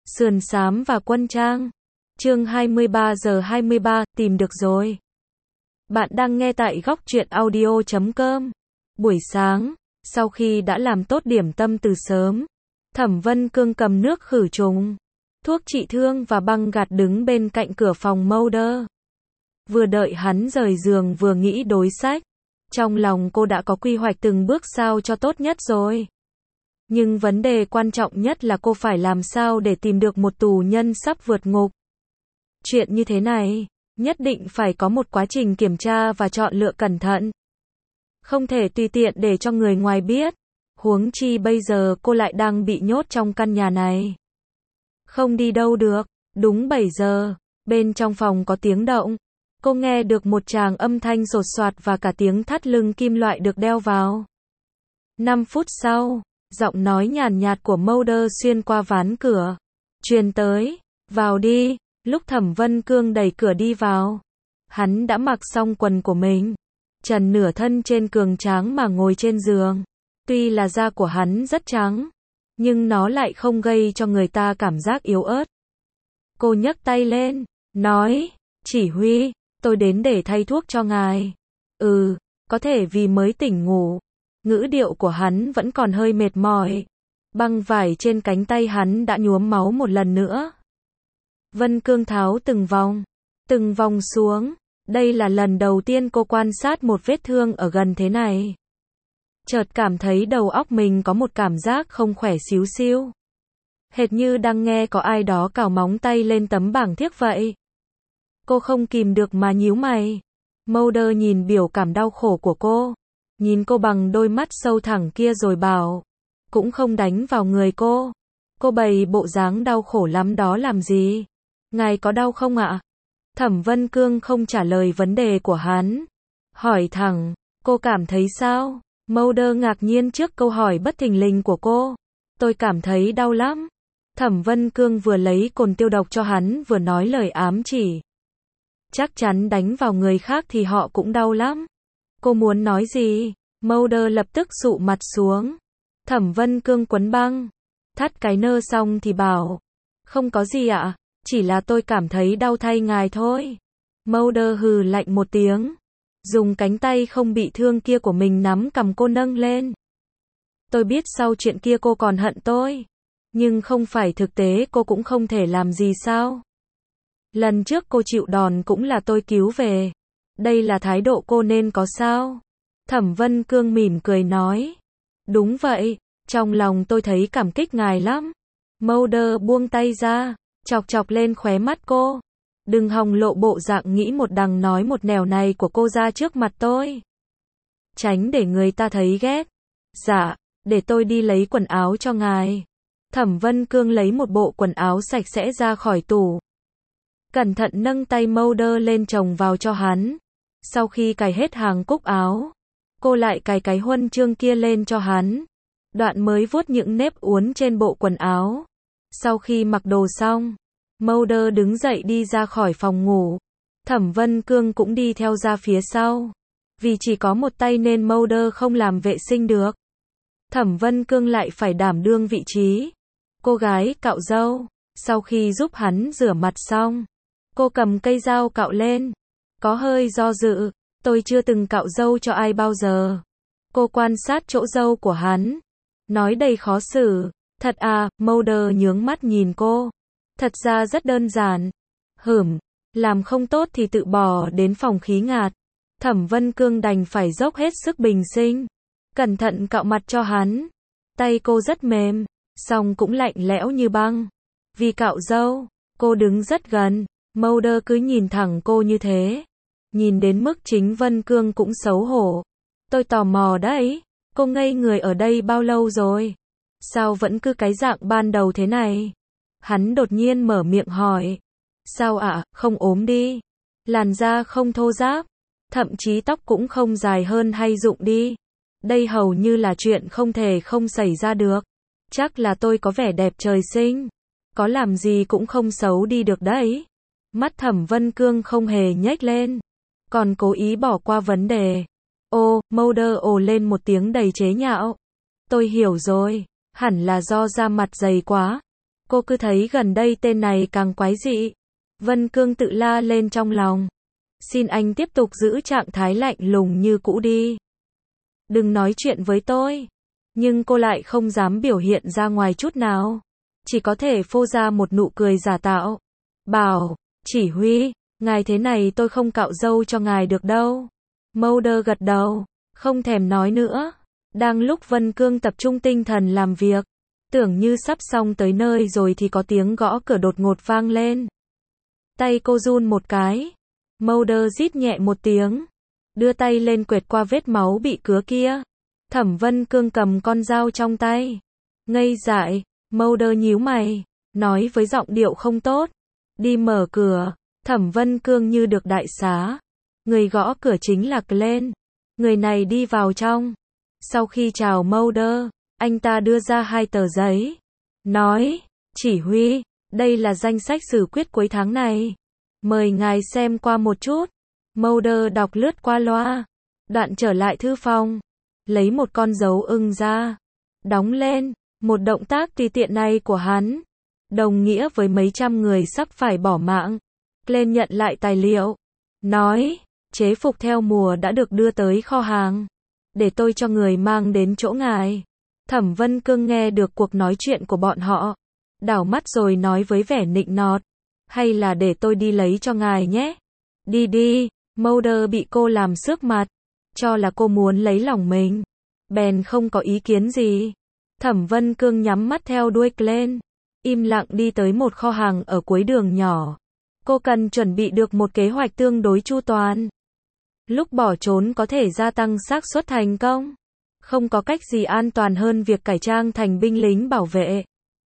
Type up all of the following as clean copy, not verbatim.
Sườn xám và quân trang. Chương 23 giờ 23, tìm được rồi. Bạn đang nghe tại góc truyện audio.com. Buổi sáng, sau khi đã làm tốt điểm tâm từ sớm, Thẩm Vân Cương cầm nước khử trùng, thuốc trị thương và băng gạc đứng bên cạnh cửa phòng Mulder. Vừa đợi hắn rời giường vừa nghĩ đối sách. Trong lòng cô đã có quy hoạch từng bước sao cho tốt nhất rồi. Nhưng vấn đề quan trọng nhất là cô phải làm sao để tìm được một tù nhân sắp vượt ngục. Chuyện như thế này, nhất định phải có một quá trình kiểm tra và chọn lựa cẩn thận. Không thể tùy tiện để cho người ngoài biết. Huống chi bây giờ cô lại đang bị nhốt trong căn nhà này. Không đi đâu được. Đúng 7 giờ, bên trong phòng có tiếng động. Cô nghe được một tràng âm thanh sột soạt và cả tiếng thắt lưng kim loại được đeo vào. 5 phút sau, giọng nói nhàn nhạt của Mulder xuyên qua ván cửa. Truyền tới, vào đi. Lúc Thẩm Vân Cương đẩy cửa đi vào, hắn đã mặc xong quần của mình. Trần nửa thân trên cường tráng mà ngồi trên giường. Tuy là da của hắn rất trắng, nhưng nó lại không gây cho người ta cảm giác yếu ớt. Cô nhấc tay lên, nói, chỉ huy, tôi đến để thay thuốc cho ngài. Có thể vì mới tỉnh ngủ. Ngữ điệu của hắn vẫn còn hơi mệt mỏi. Băng vải trên cánh tay hắn đã nhuốm máu một lần nữa. Vân Cương tháo từng vòng xuống. Đây là lần đầu tiên cô quan sát một vết thương ở gần thế này. Chợt cảm thấy đầu óc mình có một cảm giác không khỏe xíu xiu. Hệt như đang nghe có ai đó cào móng tay lên tấm bảng thiếc vậy. Cô không kìm được mà nhíu mày. Mulder nhìn biểu cảm đau khổ của cô. Nhìn cô bằng đôi mắt sâu thẳng kia rồi bảo. Cũng không đánh vào người cô. Cô bày bộ dáng đau khổ lắm đó làm gì? Ngài có đau không ạ? Thẩm Vân Cương không trả lời vấn đề của hắn. Hỏi thẳng, cô cảm thấy sao? Mulder ngạc nhiên trước câu hỏi bất thình lình của cô. Tôi cảm thấy đau lắm. Thẩm Vân Cương vừa lấy cồn tiêu độc cho hắn vừa nói lời ám chỉ. Chắc chắn đánh vào người khác thì họ cũng đau lắm. Cô muốn nói gì? Mulder lập tức sụ mặt xuống. Thẩm Vân Cương quấn băng. Thắt cái nơ xong thì bảo. Không có gì ạ. Chỉ là tôi cảm thấy đau thay ngài thôi. Mulder hừ lạnh một tiếng. Dùng cánh tay không bị thương kia của mình nắm cầm cô nâng lên. Tôi biết sau chuyện kia cô còn hận tôi. Nhưng không phải thực tế cô cũng không thể làm gì sao? Lần trước cô chịu đòn cũng là tôi cứu về. Đây là thái độ cô nên có sao? Thẩm Vân Cương mỉm cười nói. Đúng vậy, trong lòng tôi thấy cảm kích ngài lắm. Mulder buông tay ra, chọc chọc lên khóe mắt cô. Đừng hòng lộ bộ dạng nghĩ một đằng nói một nẻo này của cô ra trước mặt tôi. Tránh để người ta thấy ghét. Dạ, để tôi đi lấy quần áo cho ngài. Thẩm Vân Cương lấy một bộ quần áo sạch sẽ ra khỏi tủ. Cẩn thận nâng tay Mulder lên chồng vào cho hắn. Sau khi cài hết hàng cúc áo, cô lại cài cái huân chương kia lên cho hắn. Đoạn mới vuốt những nếp uốn trên bộ quần áo. Sau khi mặc đồ xong, Mulder đứng dậy đi ra khỏi phòng ngủ. Thẩm Vân Cương cũng đi theo ra phía sau. Vì chỉ có một tay nên Mulder không làm vệ sinh được. Thẩm Vân Cương lại phải đảm đương vị trí cô gái cạo râu. Sau khi giúp hắn rửa mặt xong, cô cầm cây dao cạo lên. Có hơi do dự. Tôi chưa từng cạo râu cho ai bao giờ. Cô quan sát chỗ râu của hắn. Nói đầy khó xử. Thật à? Mulder nhướng mắt nhìn cô. Thật ra rất đơn giản. Làm không tốt thì tự bỏ đến phòng khí ngạt. Thẩm Vân Cương đành phải dốc hết sức bình sinh. Cẩn thận cạo mặt cho hắn. Tay cô rất mềm, song cũng lạnh lẽo như băng. Vì cạo râu, cô đứng rất gần. Mulder cứ nhìn thẳng cô như thế. Nhìn đến mức chính Vân Cương cũng xấu hổ. Tôi tò mò đấy. Cô ngây người ở đây bao lâu rồi? Sao vẫn cứ cái dạng ban đầu thế này? Hắn đột nhiên mở miệng hỏi. Sao ạ, không ốm đi? Làn da không thô ráp? Thậm chí tóc cũng không dài hơn hay rụng đi? Đây hầu như là chuyện không thể không xảy ra được. Chắc là tôi có vẻ đẹp trời sinh. Có làm gì cũng không xấu đi được đấy. Mắt Thẩm Vân Cương không hề nhếch lên. Còn cố ý bỏ qua vấn đề. Ô, Mulder ồ lên một tiếng đầy chế nhạo. Tôi hiểu rồi. Hẳn là do da mặt dày quá. Cô cứ thấy gần đây tên này càng quái dị. Vân Cương tự la lên trong lòng. Xin anh tiếp tục giữ trạng thái lạnh lùng như cũ đi. Đừng nói chuyện với tôi. Nhưng cô lại không dám biểu hiện ra ngoài chút nào. Chỉ có thể phô ra một nụ cười giả tạo. Bảo, chỉ huy, ngài thế này tôi không cạo râu cho ngài được đâu. Mulder gật đầu, không thèm nói nữa. Đang lúc Vân Cương tập trung tinh thần làm việc, tưởng như sắp xong tới nơi rồi thì có tiếng gõ cửa đột ngột vang lên. Tay cô run một cái. Mulder rít nhẹ một tiếng, đưa tay lên quệt qua vết máu bị cứa kia. Thẩm Vân Cương cầm con dao trong tay. Ngây dại, Mulder nhíu mày, nói với giọng điệu không tốt. Đi mở cửa. Thẩm Vân Cương như được đại xá. Người gõ cửa chính là Glenn. Người này đi vào trong. Sau khi chào Mulder, anh ta đưa ra 2 tờ giấy. Nói, chỉ huy, đây là danh sách xử quyết cuối tháng này. Mời ngài xem qua một chút. Mulder đọc lướt qua loa. Đoạn trở lại thư phòng. Lấy một con dấu ưng ra. Đóng lên. Một động tác tùy tiện này của hắn đồng nghĩa với mấy trăm người sắp phải bỏ mạng. Glenn nhận lại tài liệu. Nói, chế phục theo mùa đã được đưa tới kho hàng. Để tôi cho người mang đến chỗ ngài. Thẩm Vân Cương nghe được cuộc nói chuyện của bọn họ. Đảo mắt rồi nói với vẻ nịnh nọt. Hay là để tôi đi lấy cho ngài nhé. Đi đi. Mulder bị cô làm xước mặt. Cho là cô muốn lấy lòng mình. Bèn không có ý kiến gì. Thẩm Vân Cương nhắm mắt theo đuôi Glenn. Im lặng đi tới một kho hàng ở cuối đường nhỏ. Cô cần chuẩn bị được một kế hoạch tương đối chu toàn. Lúc bỏ trốn có thể gia tăng xác suất thành công. Không có cách gì an toàn hơn việc cải trang thành binh lính bảo vệ.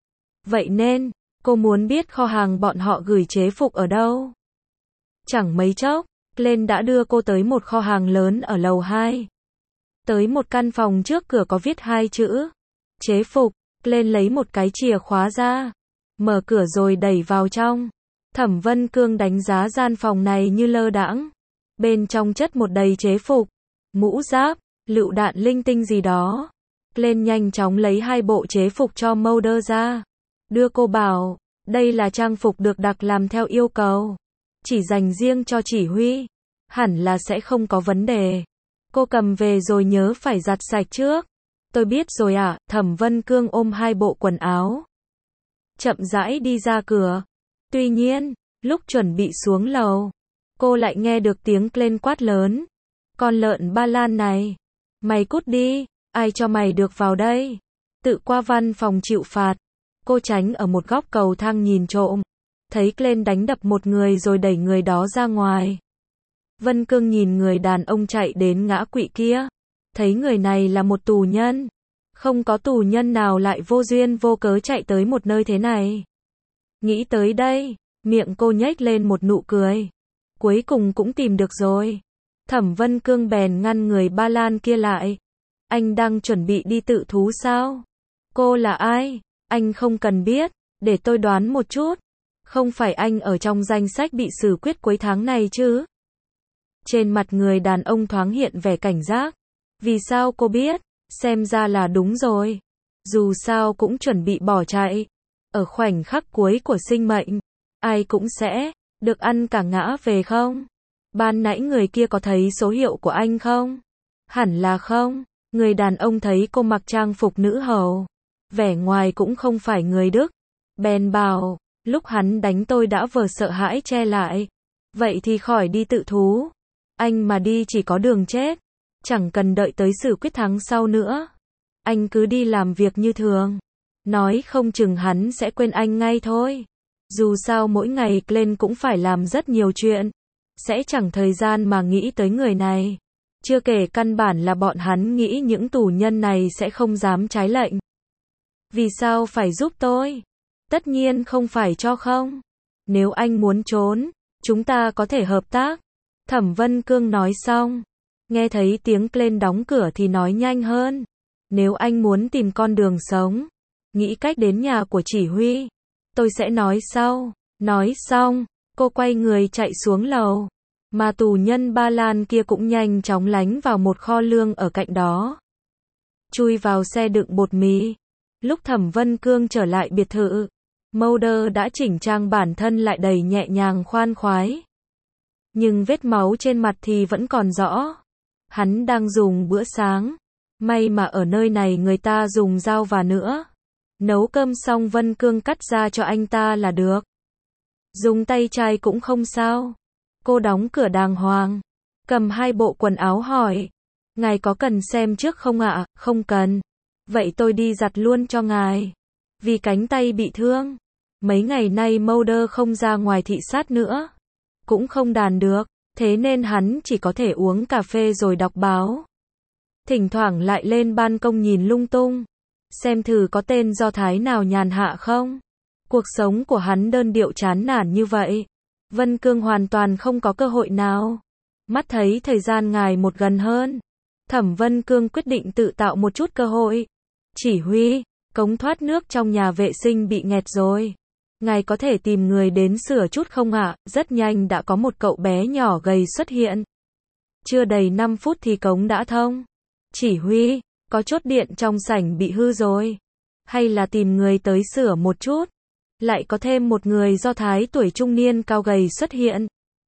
Vậy nên, cô muốn biết kho hàng bọn họ gửi chế phục ở đâu. Chẳng mấy chốc, Glenn đã đưa cô tới một kho hàng lớn ở lầu 2. Tới một căn phòng trước cửa có viết 2 chữ. Chế phục. Glenn lấy một cái chìa khóa ra. Mở cửa rồi đẩy vào trong. Thẩm Vân Cương đánh giá gian phòng này như lơ đãng. Bên trong chất một đầy chế phục. Mũ giáp, lựu đạn linh tinh gì đó. Glenn nhanh chóng lấy 2 bộ chế phục cho Mulder ra. Đưa cô bảo, đây là trang phục được đặc làm theo yêu cầu. Chỉ dành riêng cho chỉ huy. Hẳn là sẽ không có vấn đề. Cô cầm về rồi nhớ phải giặt sạch trước. Tôi biết rồi ạ. Thẩm Vân Cương ôm 2 bộ quần áo. Chậm rãi đi ra cửa. Tuy nhiên, lúc chuẩn bị xuống lầu, cô lại nghe được tiếng Glenn quát lớn. Con lợn Ba Lan này. Mày cút đi. Ai cho mày được vào đây? Tự qua văn phòng chịu phạt. Cô tránh ở một góc cầu thang nhìn trộm. Thấy Glenn đánh đập một người rồi đẩy người đó ra ngoài. Vân Cương nhìn người đàn ông chạy đến ngã quỵ kia. Thấy người này là một tù nhân. Không có tù nhân nào lại vô duyên vô cớ chạy tới một nơi thế này. Nghĩ tới đây, miệng cô nhếch lên một nụ cười. Cuối cùng cũng tìm được rồi. Thẩm Vân Cương bèn ngăn người Ba Lan kia lại. Anh đang chuẩn bị đi tự thú sao? Cô là ai? Anh không cần biết, để tôi đoán một chút. Không phải anh ở trong danh sách bị xử quyết cuối tháng này chứ? Trên mặt người đàn ông thoáng hiện vẻ cảnh giác. Vì sao cô biết? Xem ra là đúng rồi. Dù sao cũng chuẩn bị bỏ chạy. Ở khoảnh khắc cuối của sinh mệnh, ai cũng sẽ được ăn cả ngã về không? Ban nãy người kia có thấy số hiệu của anh không? Hẳn là không. Người đàn ông thấy cô mặc trang phục nữ hầu. Vẻ ngoài cũng không phải người Đức. Bèn bảo, lúc hắn đánh tôi đã vờ sợ hãi che lại. Vậy thì khỏi đi tự thú. Anh mà đi chỉ có đường chết. Chẳng cần đợi tới xử quyết tháng sau nữa. Anh cứ đi làm việc như thường. Nói không chừng hắn sẽ quên anh ngay thôi. Dù sao mỗi ngày Glenn cũng phải làm rất nhiều chuyện. Sẽ chẳng thời gian mà nghĩ tới người này. Chưa kể căn bản là bọn hắn nghĩ những tù nhân này sẽ không dám trái lệnh. Vì sao phải giúp tôi? Tất nhiên không phải cho không. Nếu anh muốn trốn, chúng ta có thể hợp tác. Thẩm Vân Cương nói xong. Nghe thấy tiếng Glenn đóng cửa thì nói nhanh hơn. Nếu anh muốn tìm con đường sống, nghĩ cách đến nhà của chỉ huy, tôi sẽ nói sau. Nói xong, cô quay người chạy xuống lầu. Mà tù nhân Ba Lan kia cũng nhanh chóng lánh vào một kho lương ở cạnh đó. Chui vào xe đựng bột mì. Lúc Thẩm Vân Cương trở lại biệt thự, Mulder đã chỉnh trang bản thân lại đầy nhẹ nhàng khoan khoái. Nhưng vết máu trên mặt thì vẫn còn rõ. Hắn đang dùng bữa sáng. May mà ở nơi này người ta dùng dao và nữa. Nấu cơm xong Vân Cương cắt ra cho anh ta là được. Dùng tay chai cũng không sao. Cô đóng cửa đàng hoàng. Cầm 2 bộ quần áo hỏi. Ngài có cần xem trước không ạ? Không cần. Vậy tôi đi giặt luôn cho ngài. Vì cánh tay bị thương. Mấy ngày nay Mulder không ra ngoài thị sát nữa. Cũng không đàn được. Thế nên hắn chỉ có thể uống cà phê rồi đọc báo. Thỉnh thoảng lại lên ban công nhìn lung tung. Xem thử có tên Do Thái nào nhàn hạ không. Cuộc sống của hắn đơn điệu chán nản như vậy. Vân Cương hoàn toàn không có cơ hội nào. Mắt thấy thời gian ngày một gần hơn. Thẩm Vân Cương quyết định tự tạo một chút cơ hội. Chỉ huy, cống thoát nước trong nhà vệ sinh bị nghẹt rồi. Ngài có thể tìm người đến sửa chút không ạ? Rất nhanh đã có một cậu bé nhỏ gầy xuất hiện. Chưa đầy 5 phút thì cống đã thông. Chỉ huy, có chốt điện trong sảnh bị hư rồi. Hay là tìm người tới sửa một chút. Lại có thêm một người Do Thái tuổi trung niên cao gầy xuất hiện.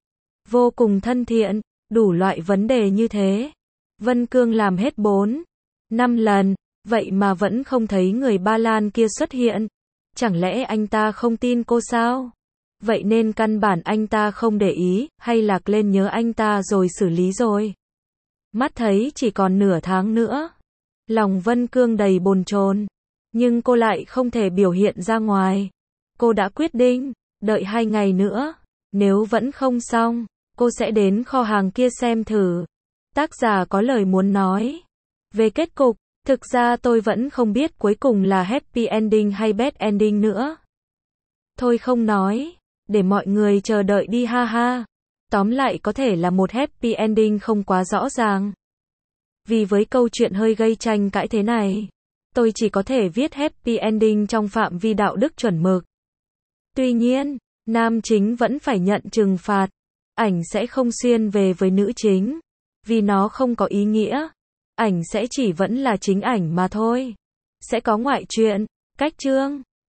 Vô cùng thân thiện, đủ loại vấn đề như thế. Vân Cương làm hết 4, 5 lần, vậy mà vẫn không thấy người Ba Lan kia xuất hiện. Chẳng lẽ anh ta không tin cô sao? Vậy nên căn bản anh ta không để ý, hay lạc lên nhớ anh ta rồi xử lý rồi. Mắt thấy chỉ còn nửa tháng nữa. Lòng Vân Cương đầy bồn chồn. Nhưng cô lại không thể biểu hiện ra ngoài. Cô đã quyết định, đợi 2 ngày nữa. Nếu vẫn không xong, cô sẽ đến kho hàng kia xem thử. Tác giả có lời muốn nói. Về kết cục, thực ra tôi vẫn không biết cuối cùng là happy ending hay bad ending nữa. Thôi không nói, để mọi người chờ đợi đi ha ha. Tóm lại có thể là một happy ending không quá rõ ràng. Vì với câu chuyện hơi gây tranh cãi thế này, tôi chỉ có thể viết happy ending trong phạm vi đạo đức chuẩn mực. Tuy nhiên, nam chính vẫn phải nhận trừng phạt. Ảnh sẽ không xuyên về với nữ chính. Vì nó không có ý nghĩa. Ảnh sẽ chỉ vẫn là chính ảnh mà thôi. Sẽ có ngoại truyện, cách chương.